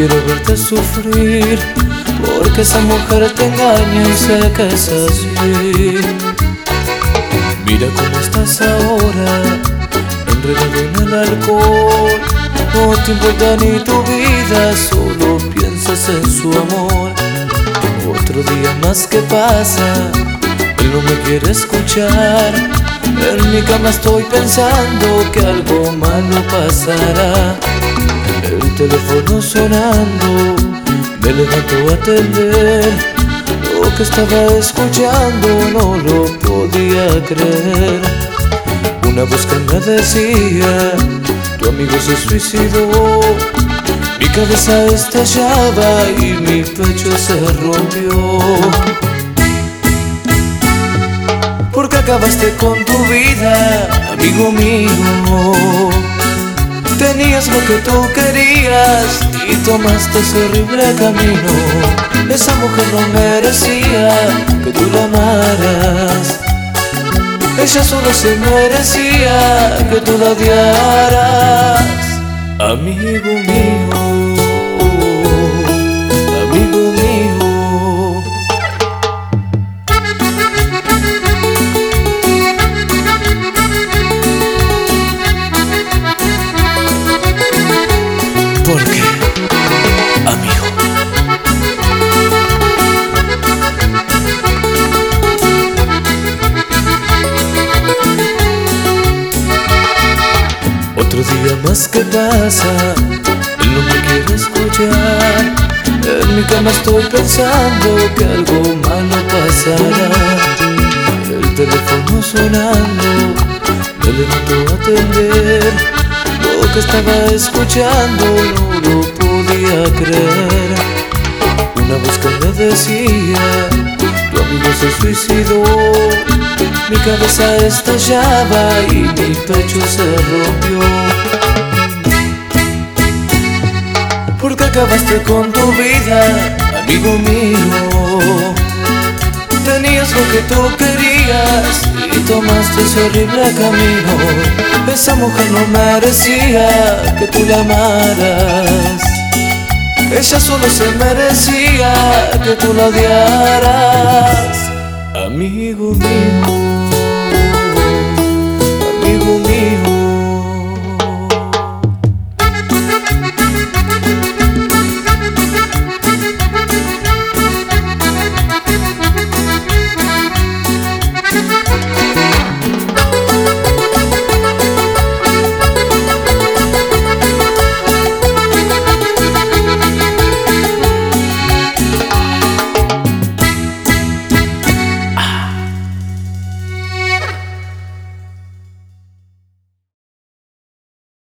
quiero verte sufrir, porque esa mujer te engaña y sé que es así. Mira cómo estás ahora, enredado en el alcohol. No te importa ni tu vida, solo piensas en su amor. Otro día más que pasa, él no me quiere escuchar. En mi cama estoy pensando que algo malo pasará. El teléfono sonando, me levanto a atender. Lo que estaba escuchando no lo podía creer. Una voz que me decía: tu amigo se suicidó. Mi cabeza estallaba y mi pecho se rompió. Porque acabaste con tu vida, amigo mío. Tenías lo que tú querías y tomaste ese horrible camino. Esa mujer no merecía que tú la amaras. Ella solo se merecía que tú la odiaras. Amigo mío, amigo mío. ¿Por qué, amigo? Otro día más que pasa, él no me quiere escuchar. En mi cama estoy pensando que algo malo pasará. El teléfono sonando, me levanto a atender. Lo que estaba escuchando no lo podía creer. Una voz que me decía: tu amigo se suicidó. Mi cabeza estallaba y mi pecho se rompió. Porque acabaste con tu vida, amigo mío. Tenías lo que tú querías y tomaste ese horrible camino. Esa mujer no merecía que tú la amaras. Ella solo se merecía que tú la odiaras. Amigo mío.